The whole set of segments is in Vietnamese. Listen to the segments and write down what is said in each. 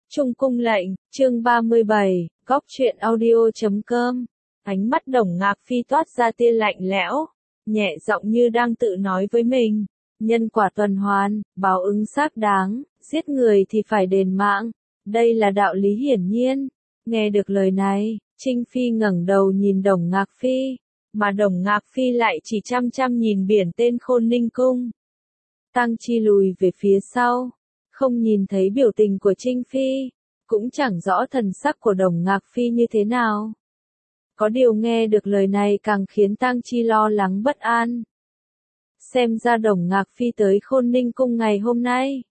Trung cung lệnh, chương 37, góc truyện audio.com. Ánh mắt Đồng Ngạc Phi toát ra tia lạnh lẽo, nhẹ giọng như đang tự nói với mình. Nhân quả tuần hoàn, báo ứng xác đáng, giết người thì phải đền mạng. Đây là đạo lý hiển nhiên. Nghe được lời này, Trinh Phi ngẩng đầu nhìn Đồng Ngạc Phi, mà Đồng Ngạc Phi lại chỉ chăm chăm nhìn biển tên Khôn Ninh Cung. Tăng Chi lùi về phía sau, không nhìn thấy biểu tình của Trinh Phi, cũng chẳng rõ thần sắc của Đồng Ngạc Phi như thế nào. Có điều nghe được lời này càng khiến Tăng Chi lo lắng bất an. Xem ra Đồng Ngạc Phi tới Khôn Ninh Cung ngày hôm nay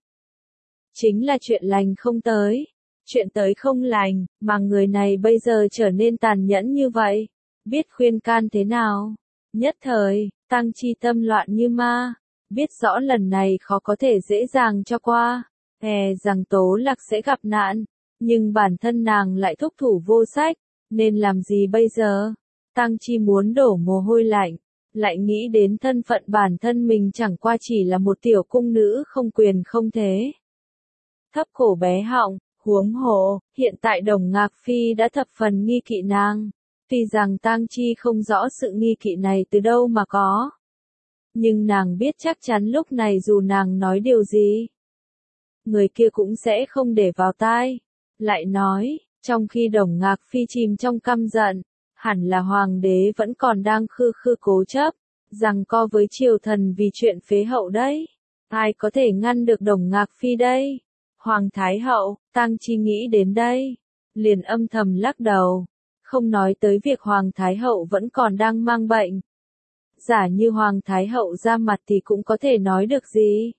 chính là chuyện lành không tới, chuyện tới không lành, mà người này bây giờ trở nên tàn nhẫn như vậy, biết khuyên can thế nào. Nhất thời, Tăng Chi tâm loạn như ma, biết rõ lần này khó có thể dễ dàng cho qua, rằng Tố Lạc sẽ gặp nạn, nhưng bản thân nàng lại thúc thủ vô sách, nên làm gì bây giờ? Tăng Chi muốn đổ mồ hôi lạnh, lại nghĩ đến thân phận bản thân mình chẳng qua chỉ là một tiểu cung nữ không quyền không thế. Thấp cổ bé họng, huống hồ, hiện tại Đồng Ngạc Phi đã thập phần nghi kỵ nàng. Tuy rằng Tăng Chi không rõ sự nghi kỵ này từ đâu mà có, nhưng nàng biết chắc chắn lúc này dù nàng nói điều gì, người kia cũng sẽ không để vào tai. Lại nói, trong khi Đồng Ngạc Phi chìm trong căm giận, hẳn là hoàng đế vẫn còn đang khư khư cố chấp, giằng co với triều thần vì chuyện phế hậu đấy. Ai có thể ngăn được Đồng Ngạc Phi đây? Hoàng Thái Hậu, Tăng Chi nghĩ đến đây, liền âm thầm lắc đầu, không nói tới việc Hoàng Thái Hậu vẫn còn đang mang bệnh. Giả như Hoàng Thái Hậu ra mặt thì cũng có thể nói được gì.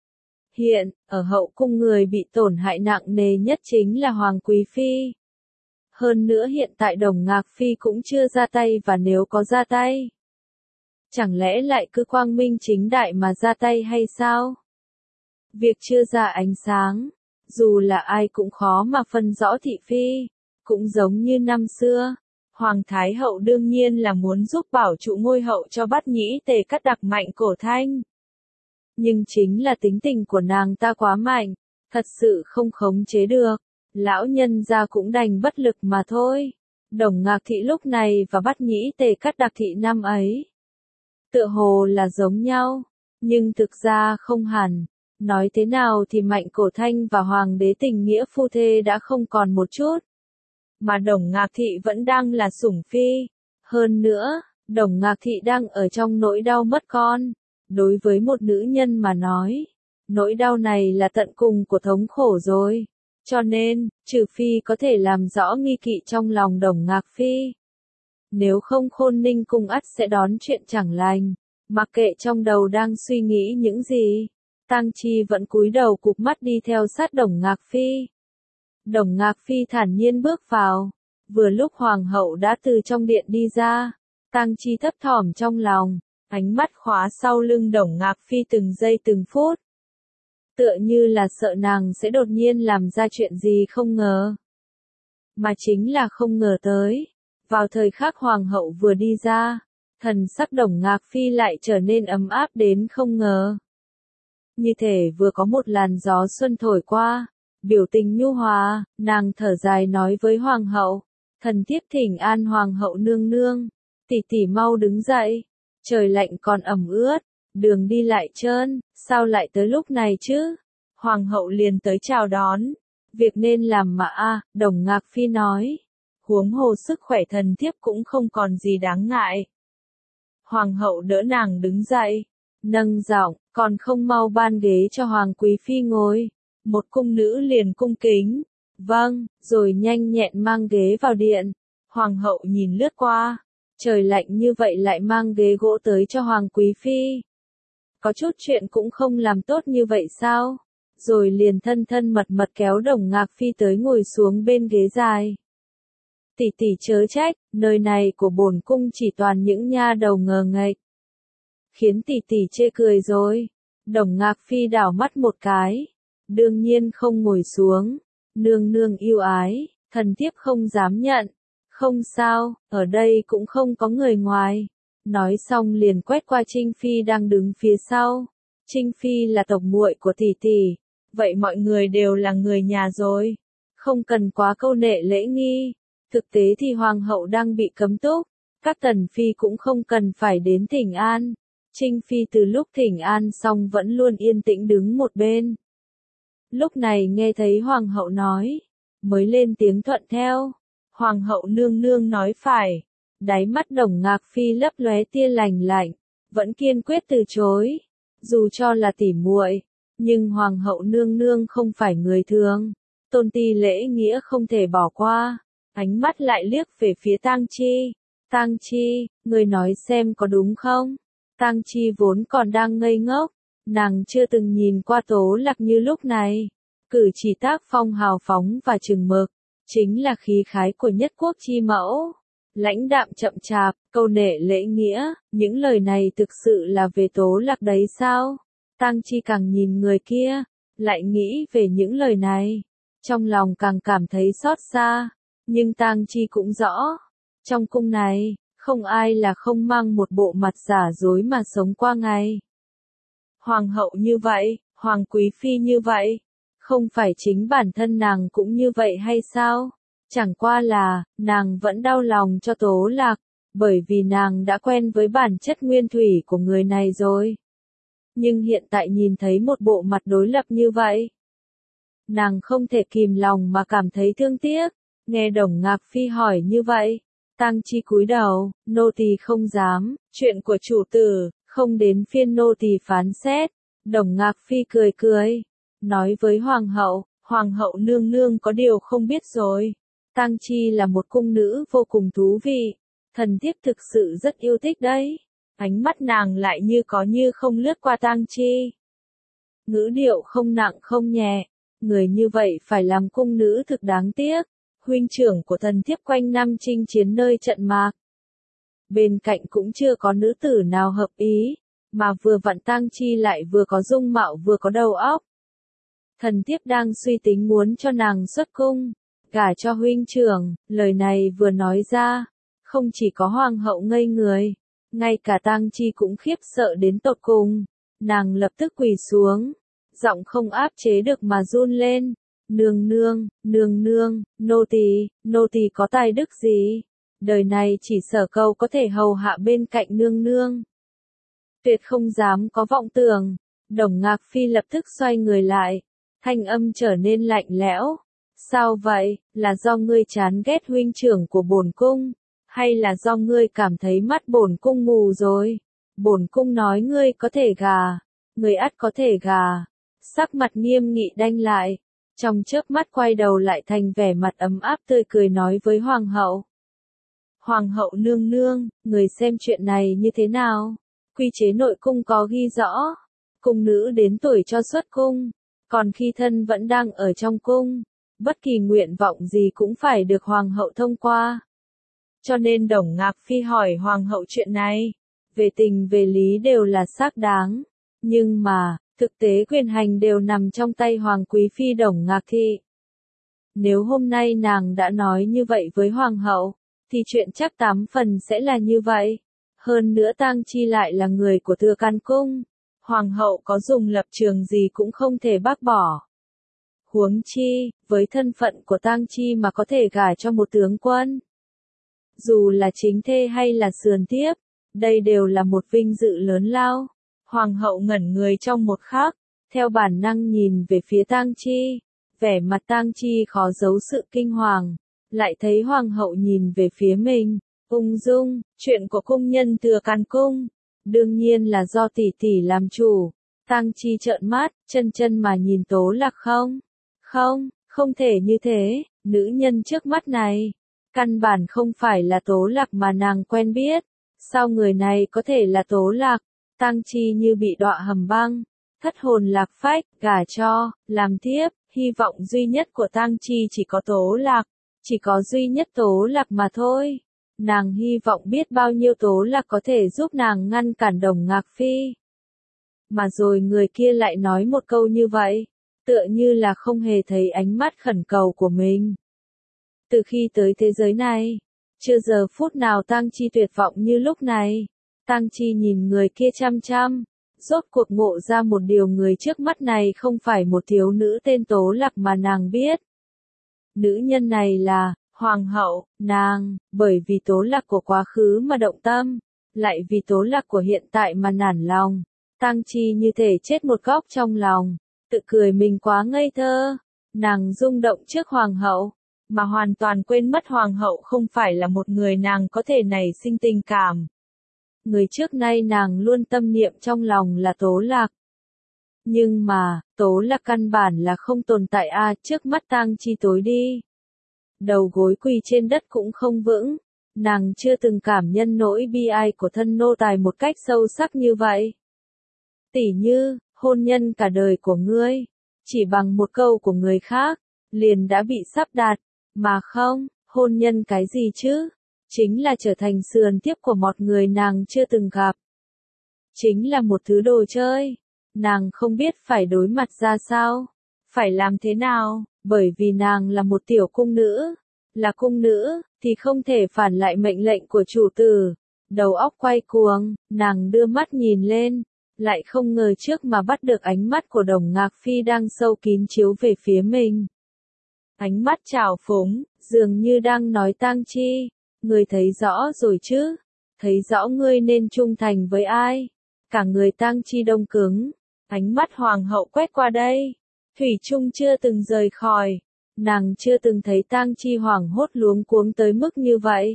Hiện, ở hậu cung người bị tổn hại nặng nề nhất chính là Hoàng Quý Phi. Hơn nữa hiện tại Đồng Ngạc Phi cũng chưa ra tay, và nếu có ra tay, chẳng lẽ lại cứ quang minh chính đại mà ra tay hay sao? Việc chưa ra ánh sáng, dù là ai cũng khó mà phân rõ thị phi, cũng giống như năm xưa. Hoàng Thái Hậu đương nhiên là muốn giúp bảo trụ ngôi hậu cho Bát Nhĩ Tề Cắt đặc mạnh cổ thanh. Nhưng chính là tính tình của nàng ta quá mạnh, thật sự không khống chế được, lão nhân gia cũng đành bất lực mà thôi. Đồng Ngạc Thị lúc này và Bát Nhĩ Tề Cắt đặc thị năm ấy tựa hồ là giống nhau, nhưng thực ra không hẳn. Nói thế nào thì Mạnh Cổ Thanh và Hoàng đế tình nghĩa phu thê đã không còn một chút, mà Đồng Ngạc Thị vẫn đang là sủng phi. Hơn nữa, Đồng Ngạc Thị đang ở trong nỗi đau mất con. Đối với một nữ nhân mà nói, nỗi đau này là tận cùng của thống khổ rồi. Cho nên, trừ phi có thể làm rõ nghi kỵ trong lòng Đồng Ngạc Phi, nếu không Khôn Ninh Cung ắt sẽ đón chuyện chẳng lành. Mặc kệ trong đầu đang suy nghĩ những gì, Tăng Chi vẫn cúi đầu cụp mắt đi theo sát Đồng Ngạc Phi. Đồng Ngạc Phi thản nhiên bước vào. Vừa lúc Hoàng hậu đã từ trong điện đi ra, Tăng Chi thấp thỏm trong lòng, ánh mắt khóa sau lưng Đồng Ngạc Phi từng giây từng phút. Tựa như là sợ nàng sẽ đột nhiên làm ra chuyện gì không ngờ. Mà chính là không ngờ tới. Vào thời khắc Hoàng hậu vừa đi ra, thần sắc Đồng Ngạc Phi lại trở nên ấm áp đến không ngờ. Như thể vừa có một làn gió xuân thổi qua, biểu tình nhu hòa, nàng thở dài nói với Hoàng hậu, thần thiếp thỉnh an Hoàng hậu nương nương, tỷ tỷ mau đứng dậy, trời lạnh còn ẩm ướt, đường đi lại trơn, sao lại tới lúc này chứ? Hoàng hậu liền tới chào đón, việc nên làm mà Đồng Ngạc Phi nói, huống hồ sức khỏe thần thiếp cũng không còn gì đáng ngại. Hoàng hậu đỡ nàng đứng dậy, nâng giọng, còn không mau ban ghế cho Hoàng Quý Phi ngồi. Một cung nữ liền cung kính, vâng, rồi nhanh nhẹn mang ghế vào điện. Hoàng hậu nhìn lướt qua, trời lạnh như vậy lại mang ghế gỗ tới cho Hoàng Quý Phi. Có chút chuyện cũng không làm tốt như vậy sao? Rồi liền thân thân mật mật kéo Đồng Ngạc Phi tới ngồi xuống bên ghế dài. Tỷ tỷ chớ trách, nơi này của bổn cung chỉ toàn những nha đầu ngờ nghệch. Khiến tỷ tỷ chê cười rồi. Đồng Ngạc Phi đảo mắt một cái, đương nhiên không ngồi xuống. Nương nương yêu ái, thần thiếp không dám nhận. Không sao, ở đây cũng không có người ngoài. Nói xong liền quét qua Trinh Phi đang đứng phía sau. Trinh Phi là tộc muội của tỷ tỷ, vậy mọi người đều là người nhà rồi. không cần quá câu nệ lễ nghi. Thực tế thì hoàng hậu đang bị cấm túc, các tần phi cũng không cần phải đến thỉnh an. Trinh phi từ lúc thỉnh an xong vẫn luôn yên tĩnh đứng một bên. Lúc này nghe thấy hoàng hậu nói, mới lên tiếng thuận theo. Hoàng hậu nương nương nói phải. Đáy mắt Đồng Ngạc Phi lấp lóe tia lành lạnh, vẫn kiên quyết từ chối. Dù cho là tỉ muội, nhưng hoàng hậu nương nương không phải người thường, tôn ti lễ nghĩa không thể bỏ qua. Ánh mắt lại liếc về phía Tang Chi. Tang Chi, người nói xem có đúng không? Tang Chi vốn còn đang ngây ngốc, nàng chưa từng nhìn qua Tố Lạc như lúc này. Cử chỉ tác phong hào phóng và chừng mực, chính là khí khái của nhất quốc chi mẫu. Lãnh đạm chậm chạp, câu nệ lễ nghĩa, những lời này thực sự là về Tố Lạc đấy sao? Tang Chi càng nhìn người kia, lại nghĩ về những lời này, trong lòng càng cảm thấy xót xa. Nhưng Tang Chi cũng rõ, trong cung này, không ai là không mang một bộ mặt giả dối mà sống qua ngày. Hoàng hậu như vậy, hoàng quý phi như vậy, không phải chính bản thân nàng cũng như vậy hay sao? Chẳng qua là, nàng vẫn đau lòng cho Tố Lạc, bởi vì nàng đã quen với bản chất nguyên thủy của người này rồi. Nhưng hiện tại nhìn thấy một bộ mặt đối lập như vậy, nàng không thể kìm lòng mà cảm thấy thương tiếc. Nghe Đồng Ngạc Phi hỏi như vậy, Tang Chi cúi đầu, nô tỳ không dám, chuyện của chủ tử, không đến phiên nô tỳ phán xét. Đồng Ngạc Phi cười cười, nói với hoàng hậu nương nương có điều không biết rồi. Tang Chi là một cung nữ vô cùng thú vị, thần thiếp thực sự rất yêu thích đấy. Ánh mắt nàng lại như có như không lướt qua Tang Chi. Ngữ điệu không nặng không nhẹ, người như vậy phải làm cung nữ thực đáng tiếc. Huynh trưởng của thần thiếp quanh năm chinh chiến nơi trận mạc. Bên cạnh cũng chưa có nữ tử nào hợp ý, mà vừa vặn Tang Chi lại vừa có dung mạo vừa có đầu óc. Thần thiếp đang suy tính muốn cho nàng xuất cung, gả cho huynh trưởng. Lời này vừa nói ra, không chỉ có hoàng hậu ngây người, ngay cả Tang Chi cũng khiếp sợ đến tột cùng. Nàng lập tức quỳ xuống, giọng không áp chế được mà run lên. Nương nương, nô tỳ có tài đức gì? Đời này chỉ sở cầu có thể hầu hạ bên cạnh nương nương. Tuyệt không dám có vọng tưởng. Đồng Ngạc Phi lập tức xoay người lại, thanh âm trở nên lạnh lẽo. Sao vậy, là do ngươi chán ghét huynh trưởng của bổn cung, hay là do ngươi cảm thấy mắt bổn cung mù rồi? Bổn cung nói ngươi có thể gả, ngươi ắt có thể gả. Sắc mặt nghiêm nghị đanh lại, trong chớp mắt quay đầu lại thành vẻ mặt ấm áp tươi cười nói với hoàng hậu. Hoàng hậu nương nương, người xem chuyện này như thế nào? Quy chế nội cung có ghi rõ, cung nữ đến tuổi cho xuất cung, còn khi thân vẫn đang ở trong cung, bất kỳ nguyện vọng gì cũng phải được hoàng hậu thông qua. Cho nên Đồng Ngạc Phi hỏi hoàng hậu chuyện này, về tình về lý đều là xác đáng, nhưng mà, thực tế quyền hành đều nằm trong tay hoàng quý phi Đồng Ngạc Thị. Nếu hôm nay nàng đã nói như vậy với hoàng hậu, thì chuyện chắc 8 phần sẽ là như vậy. Hơn nữa Tang Chi lại là người của Thừa Can Cung, hoàng hậu có dùng lập trường gì cũng không thể bác bỏ. Huống chi, với thân phận của Tang Chi mà có thể gả cho một tướng quân, dù là chính thê hay là sườn thiếp, đây đều là một vinh dự lớn lao. Hoàng hậu ngẩn người trong một khắc, theo bản năng nhìn về phía Tang Chi, vẻ mặt Tang Chi khó giấu sự kinh hoàng, lại thấy hoàng hậu nhìn về phía mình, ung dung, chuyện của cung nhân Thừa Can Cung, đương nhiên là do tỷ tỷ làm chủ. Tang Chi trợn mắt, chân mà nhìn Tố Lạc không thể như thế, nữ nhân trước mắt này, căn bản không phải là Tố Lạc mà nàng quen biết, sao người này có thể là Tố Lạc? Tang Chi như bị đọa hầm băng, thất hồn lạc phách, gả cho, làm thiếp, hy vọng duy nhất của Tang Chi chỉ có Tố Lạc, chỉ có duy nhất Tố Lạc mà thôi. Nàng hy vọng biết bao nhiêu Tố Lạc có thể giúp nàng ngăn cản Đồng Ngạc Phi. Mà rồi người kia lại nói một câu như vậy, tựa như là không hề thấy ánh mắt khẩn cầu của mình. Từ khi tới thế giới này, chưa giờ phút nào Tang Chi tuyệt vọng như lúc này. Tang Chi nhìn người kia chăm chăm, rốt cuộc ngộ ra một điều, người trước mắt này không phải một thiếu nữ tên Tố Lạc mà nàng biết. Nữ nhân này là hoàng hậu, nàng, bởi vì tố lạc của quá khứ mà động tâm, lại vì tố lạc của hiện tại mà nản lòng. Tang Chi như thể chết một góc trong lòng, tự cười mình quá ngây thơ. Nàng rung động trước hoàng hậu, mà hoàn toàn quên mất hoàng hậu không phải là một người nàng có thể nảy sinh tình cảm. Người trước nay nàng luôn tâm niệm trong lòng là Tố Lạc. Nhưng mà, Tố Lạc căn bản là không tồn tại trước mắt Tang Chi tối đi. Đầu gối quỳ trên đất cũng không vững, nàng chưa từng cảm nhận nỗi bi ai của thân nô tài một cách sâu sắc như vậy. Tỉ như, hôn nhân cả đời của ngươi, chỉ bằng một câu của người khác, liền đã bị sắp đặt, mà không, hôn nhân cái gì chứ? Chính là trở thành sườn tiếp của một người nàng chưa từng gặp. Chính là một thứ đồ chơi, nàng không biết phải đối mặt ra sao, phải làm thế nào, bởi vì nàng là một tiểu cung nữ, là cung nữ, thì không thể phản lại mệnh lệnh của chủ tử. Đầu óc quay cuồng, nàng đưa mắt nhìn lên, lại không ngờ trước mà bắt được ánh mắt của Đồng Ngạc Phi đang sâu kín chiếu về phía mình. Ánh mắt trào phúng, dường như đang nói Tang Chi, ngươi thấy rõ rồi chứ, thấy rõ ngươi nên trung thành với ai. Cả người Tang Chi đông cứng, ánh mắt hoàng hậu quét qua đây, thủy chung chưa từng rời khỏi, nàng chưa từng thấy Tang Chi hoảng hốt luống cuống tới mức như vậy.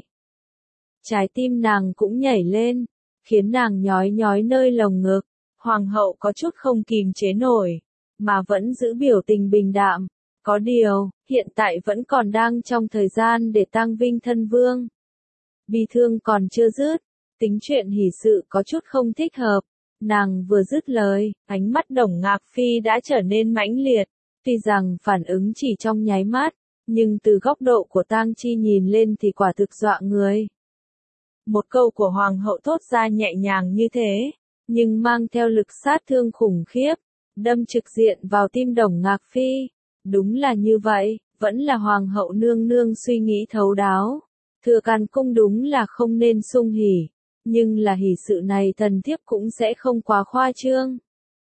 Trái tim nàng cũng nhảy lên, khiến nàng nhói nhói nơi lồng ngực. Hoàng hậu có chút không kìm chế nổi, mà vẫn giữ biểu tình bình đạm. Có điều, hiện tại vẫn còn đang trong thời gian để tang vinh thân vương. Bi thương còn chưa dứt, tính chuyện hỷ sự có chút không thích hợp. Nàng vừa dứt lời, ánh mắt Đồng Ngạc Phi đã trở nên mãnh liệt. Tuy rằng phản ứng chỉ trong nháy mắt, nhưng từ góc độ của Tang Chi nhìn lên thì quả thực dọa người. Một câu của hoàng hậu thốt ra nhẹ nhàng như thế, nhưng mang theo lực sát thương khủng khiếp, đâm trực diện vào tim Đồng Ngạc Phi. Đúng là như vậy, vẫn là hoàng hậu nương nương suy nghĩ thấu đáo. Thừa Càn Cung đúng là không nên sung hỉ, nhưng là hỉ sự này thần thiếp cũng sẽ không quá khoa trương.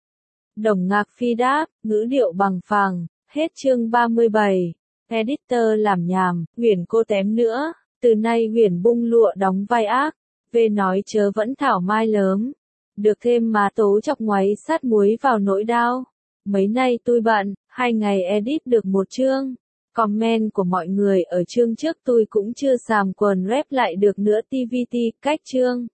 Đồng Ngạc Phi đáp, ngữ điệu bằng phẳng, hết chương 37. Editor làm nhảm, Huyền cô tém nữa, từ nay Huyền bung lụa đóng vai ác, về nói chớ vẫn thảo mai lớn. Được thêm má tố chọc ngoáy sát muối vào nỗi đau. Mấy nay tôi bận, 2 ngày edit được một chương. Comment của mọi người ở chương trước tôi cũng chưa sàm quần rep lại được nữa TVT, cách chương.